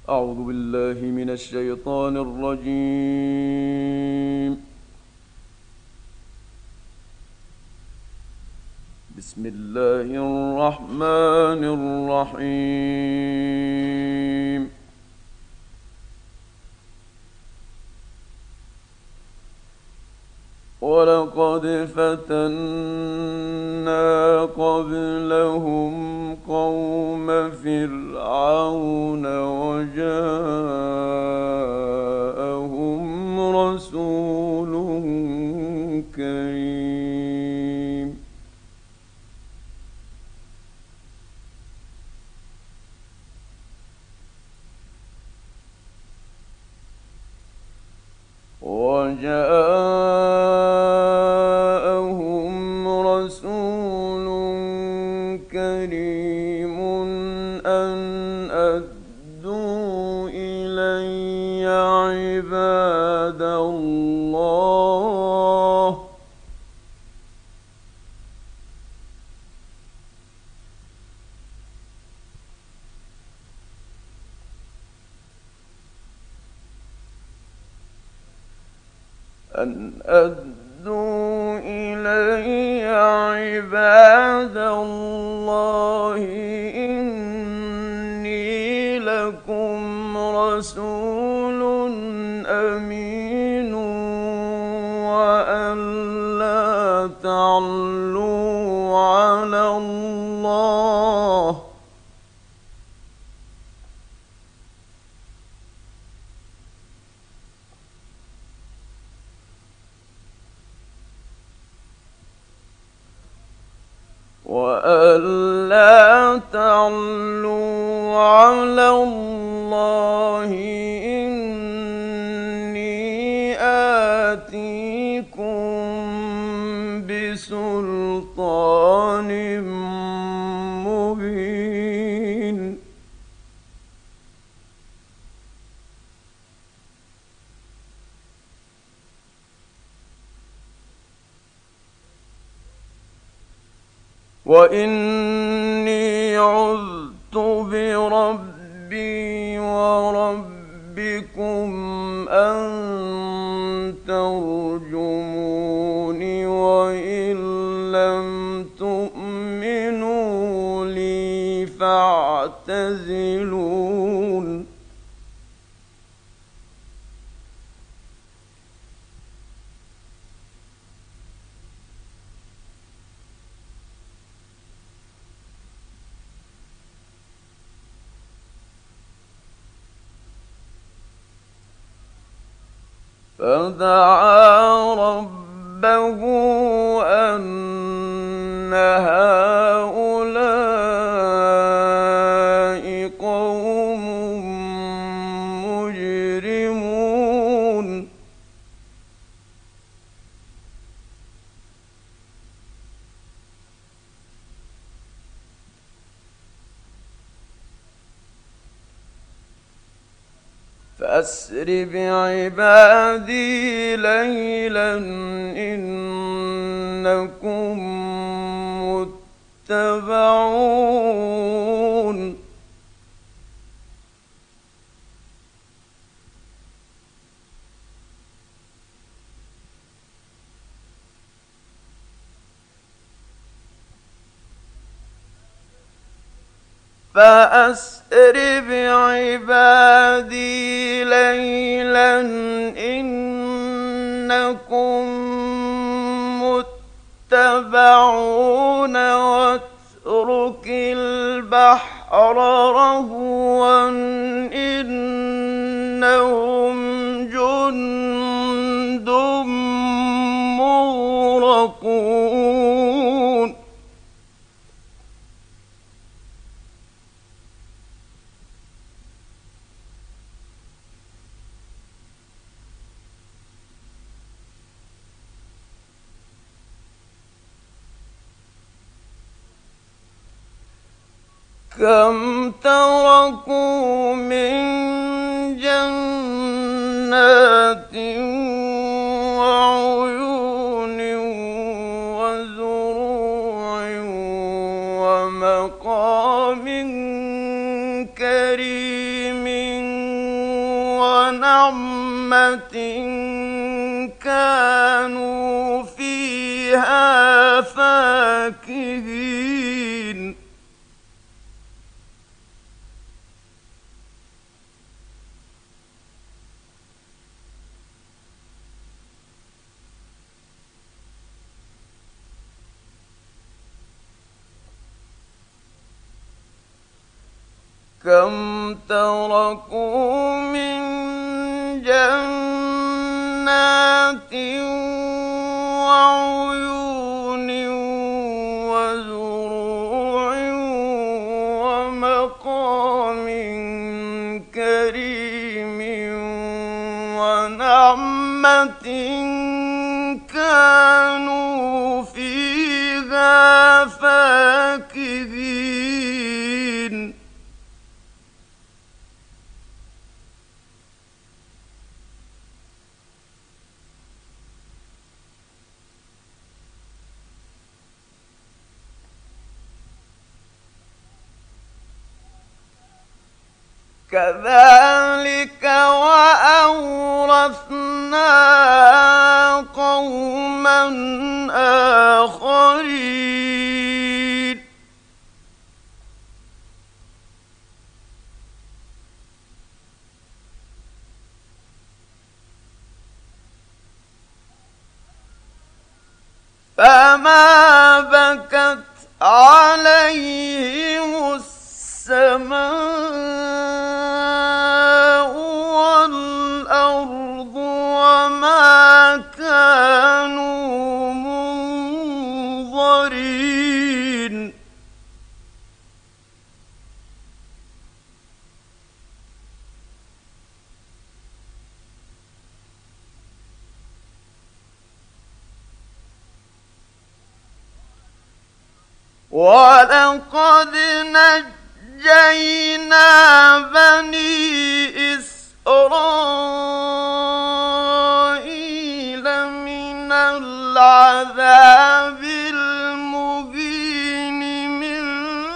أعوذ بالله من الشيطان الرجيم. بسم الله الرحمن الرحيم. ولقد فتنا قبلهم قوم فرعون وجاءهم رسول كريم. وجاءهم رسول كريم أن أدوا إلي عباد الله أن أدوا إلي عباد الله إني لكم رسول أمين وأن لا تعلوا على الله إني آتيكم بسلطان مبين. وإني عذت بربي وربكم أن ترجمون وإن لم تؤمنوا لي فاعتزلون. فدعا ربه أن هؤلاء قوم مجرمون. فأسر بعبادي ليلا إنكم متبعون. فأسر بعبادي ليلا إنكم متبعون واترك البحر رهوا إنهم جند مغرقون. كم تركوا من جنات وعيون وزروع ومقام كريم نَعْمَةٍ كَانُوا فِيهَا فَاكِهِينَ كَمْ تَرَكُوا مِن جَنَّاتٍ وَعُيُونٍ وَزُرُوعٍ وَمَقَامٍ كَرِيمٍ وَنَعْمَةٍ كَانُوا فِيهَا فَاكِهِينَ كَذَٰلِكَ وَأَوْرَثْنَاهَا قَوْمًا آخَرِينَ فَمَا بَكَتْ عَلَيْهِمُ السَّمَاءُ وَالْأَرْضُ وَمَا كَانُوا مُنظَرِينَ وَلَقَدْ نَجَّيْنَا بَنِي إِسْرَائِيلَ مِنَ الْعَذَابِ الْمُهِينِ مِن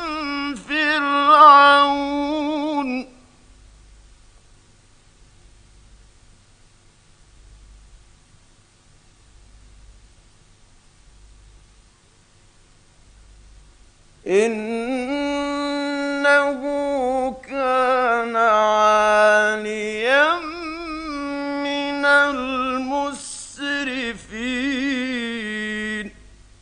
فِرْعَوْنَ إِنَّهُ كَانَ عَالِيًا مِّنَ الْمُسْرِفِينَ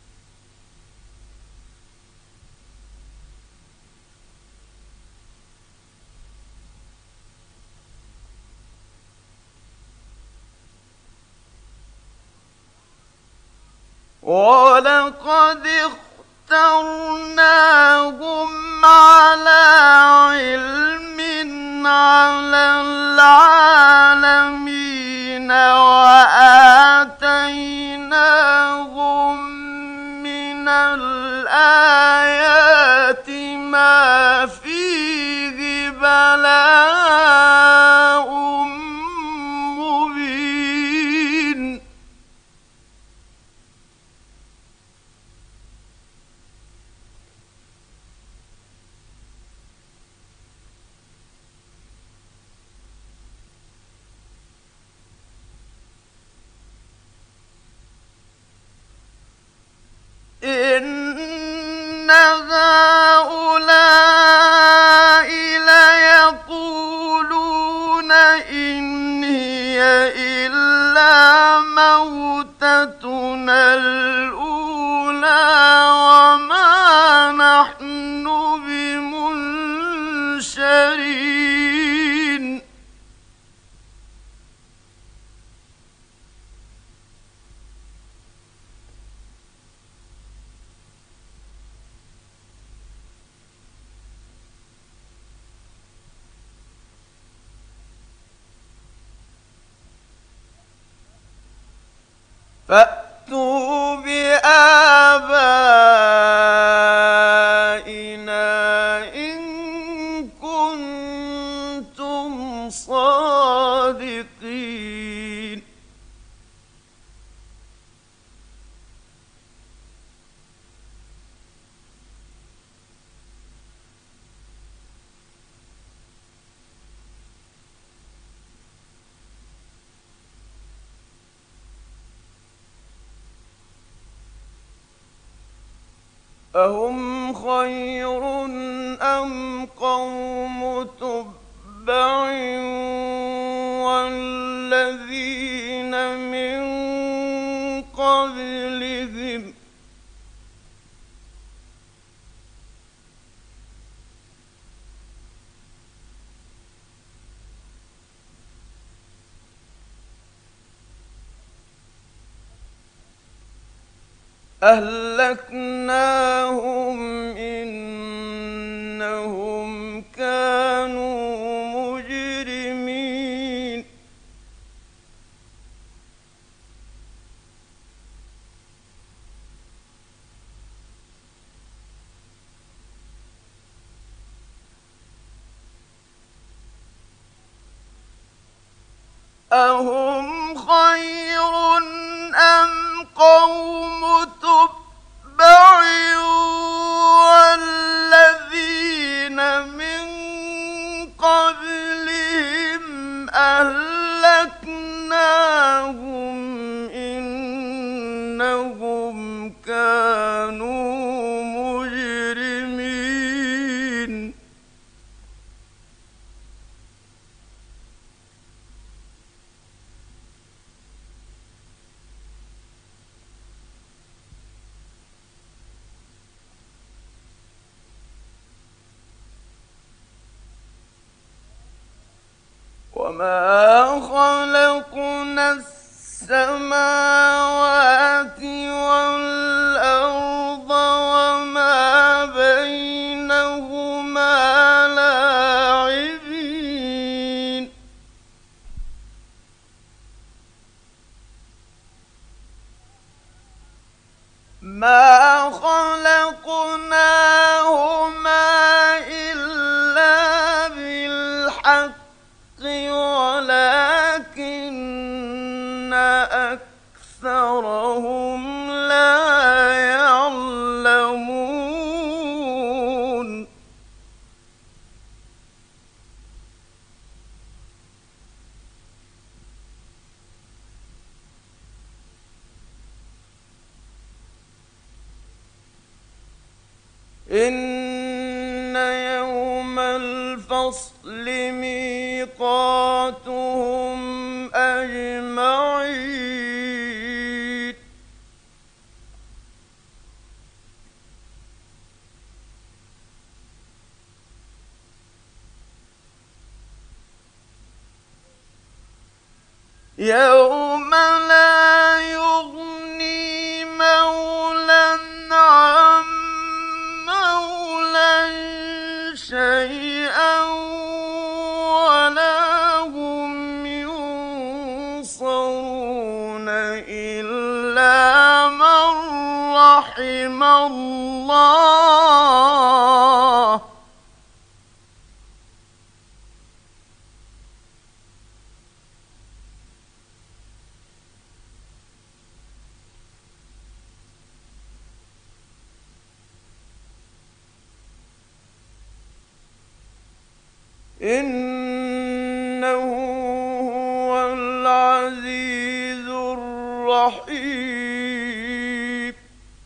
وَلَقَدِ اخْتَرْنَاهُمْ عَلَىٰ عِلْمٍ عَلَى الْعَالَمِينَ وَآتَيْنَاهُم مِّنَ الْآيَاتِ مَا فِيهِ بَلَاءٌ مُّبِينٌ إِنَّ هَٰؤُلَاءِ لَيَقُولُونَ إِنْ هِيَ إِلَّا مَوْتَتُنَا الْأُولَىٰ وَمَا نَحْنُ بِمُنشَرِينَ فَأْتُوا بِآبَائِنَا إِن كُنتُمْ صَادِقِينَ أهم خير أم قوم تبع والذين من قبلهم أهلكناهم إنهم كانوا مجرمين أهم خير أم قوم تبع والذين من قبلهم أهلكناهم إنهم كانوا مجرمين وما خلقنا السماوات والأرض وما بينهما لاعبين ما خلقناهما إلا بالحق ولكن أكثرهم لا يعلمون إن يوم الفصل ميقاتهم أجمعين يوم لا يغني مولى عن مولى شيئا ولا هم ينصرون إلا من رحم الله إنه هو العزيز الرحيم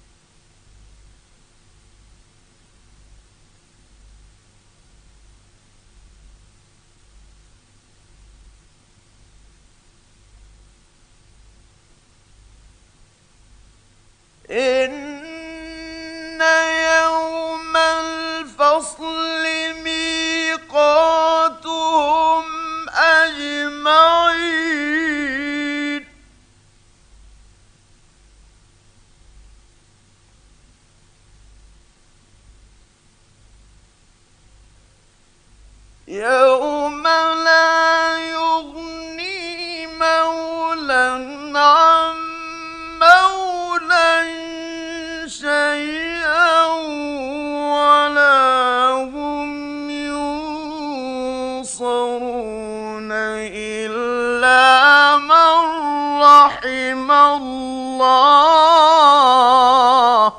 إن يوم الفصل ميقاتهم أجمعين يوم لا يغني مولى عن مولى شيئا ولا هم ينصرون إلا من رحم الله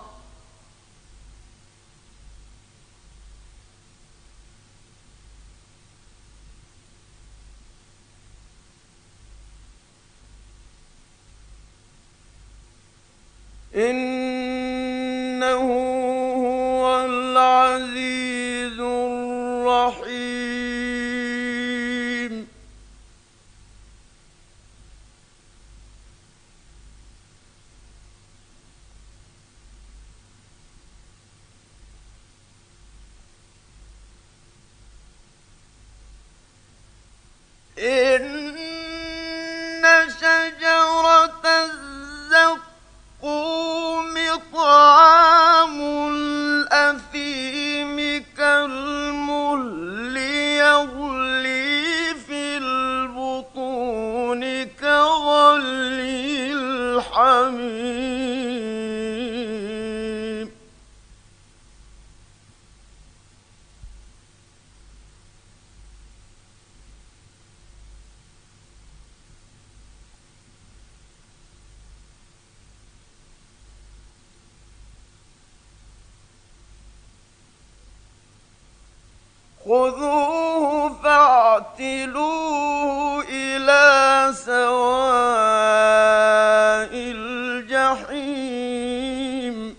إنه فاعتلوه إلى سواء الجحيم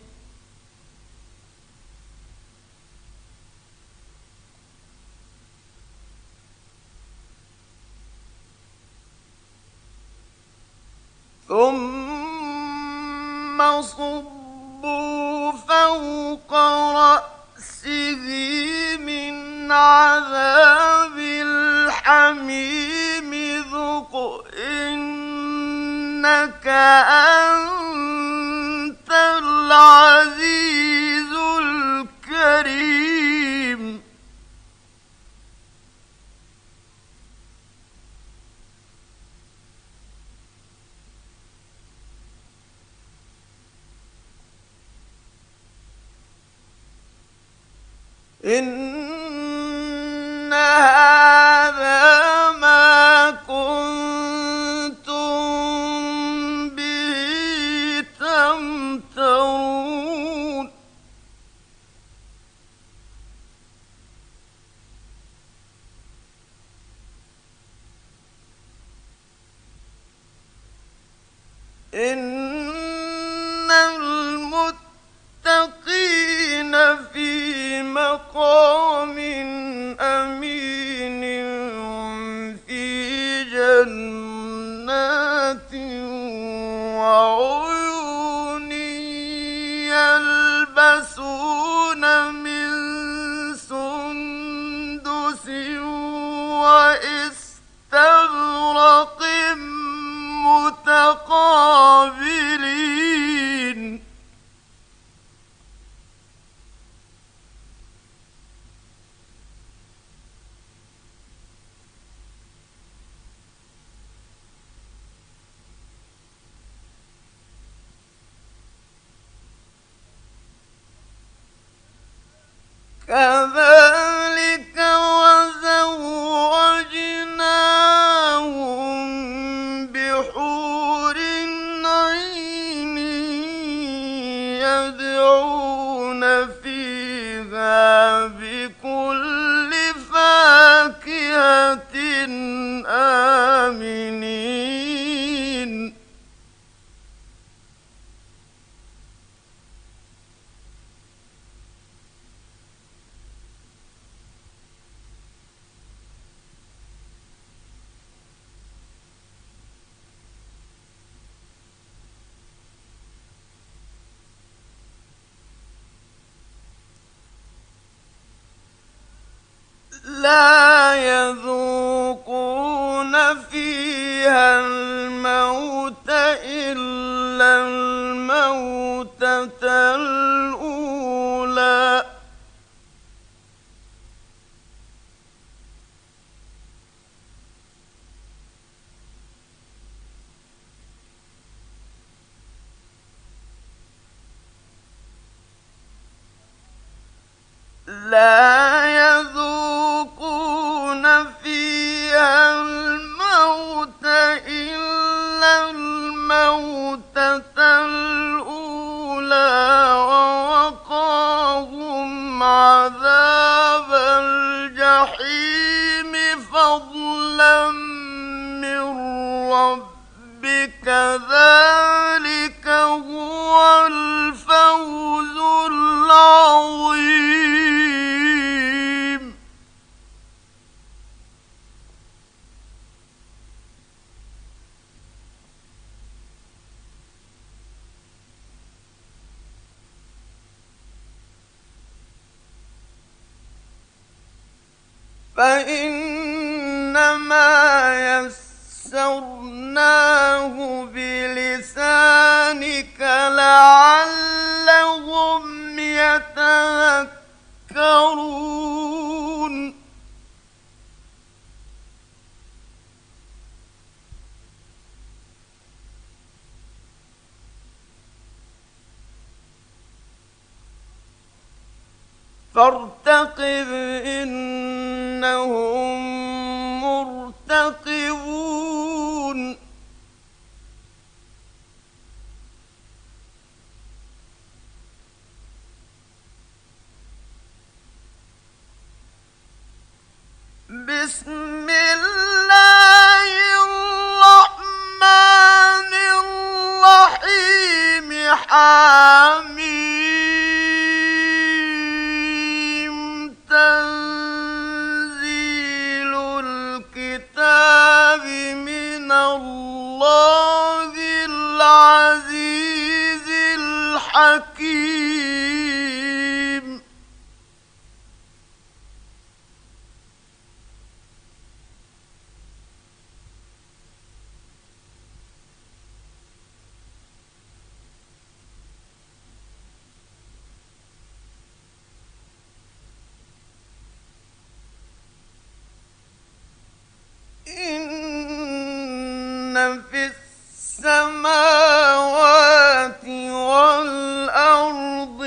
ثم صبوا فوق رأسه من عذاب الحميم ذق إنك أنت العزيز الكريم إن هذا ما كنتم به تمترون إن المتقين في مقام أمين في جنات وعيون يلبسون من سندس وإستبرق متقابلين كذلك وزوجناهم بحور عين يدعون فيها بكل فاكهة آمنين لا يذوقون فيها الموت إلا الموتة الأولى لا يذوقون فيها الموت إلا الموتة الأولى ووقاهم عذاب الجحيم فضلا من ربك ذلك هو الفوز العظيم فإنما يسرناه بلسانك لعلهم يتذكرون فارتقب إنهم مرتقبون بسم إن في السماوات والأرض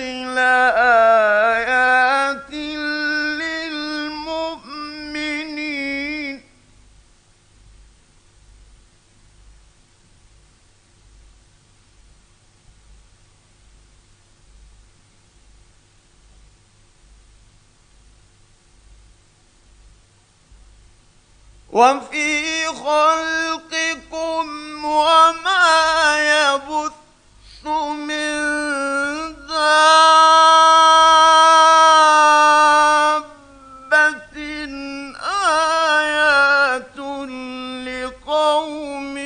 لآيات للمؤمنين وفي خلقكم وما يبث من دابة آيات لقوم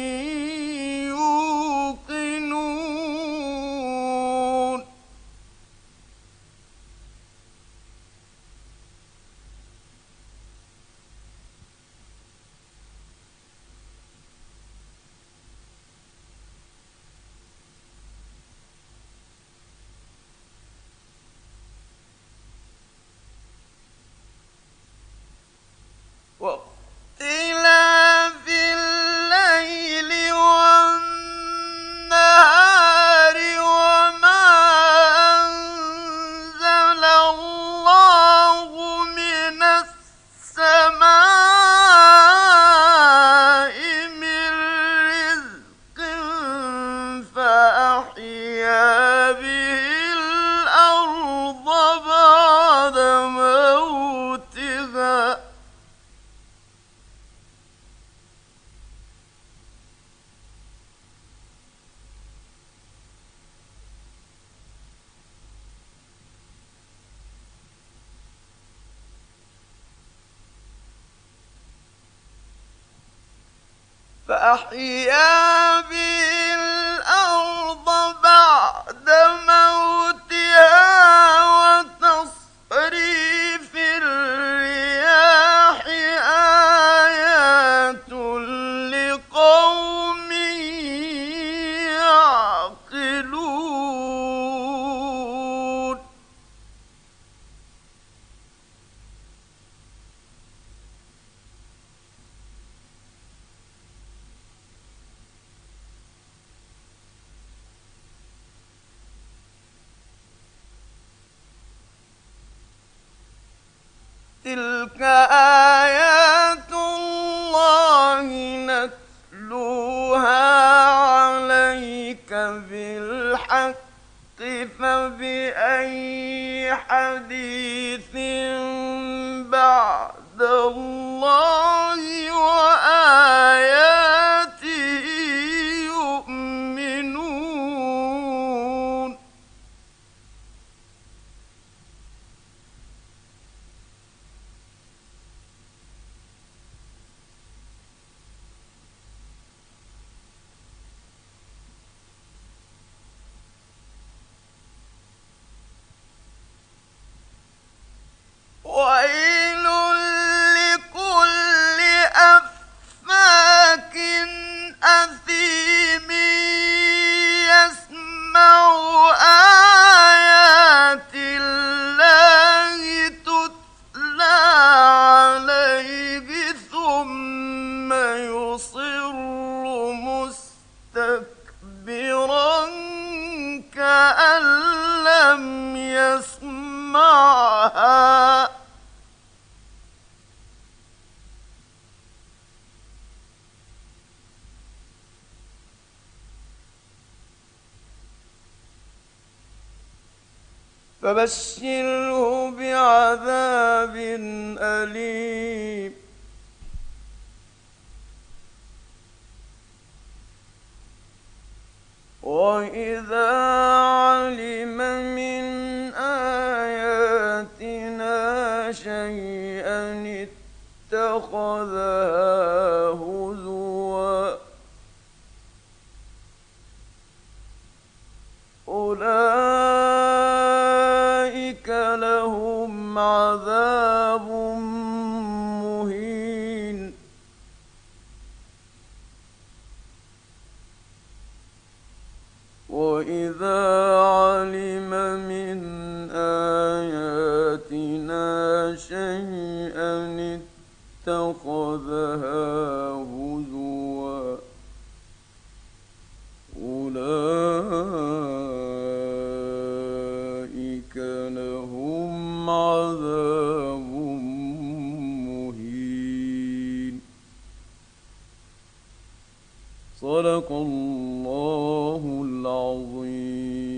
يوقنون واختلاف الليل والنهار وما أنزل الله من السماء من رزق فأحيا به الأرض بعد موتها فأحيا به الأرض بعد موتها وتصريف الرياح آيات لقوم يعقلون تلك آيات الله نتلوها عليك بالحق فبأي حديث بعد الله وآياته يؤمنون ويل لكل أفاك أثيم يسمع آيات الله تتلى عليه ثم يصر مستكبرا كأن لم يسمعها فبشره بعذاب أليم وإذا علم من آياتنا شيئا اتخذها هزوا أولئك لهم عذاب مهين وإذا علم من آياتنا شيئا اتخذها هزوا عذاب مهين. صدق الله العظيم.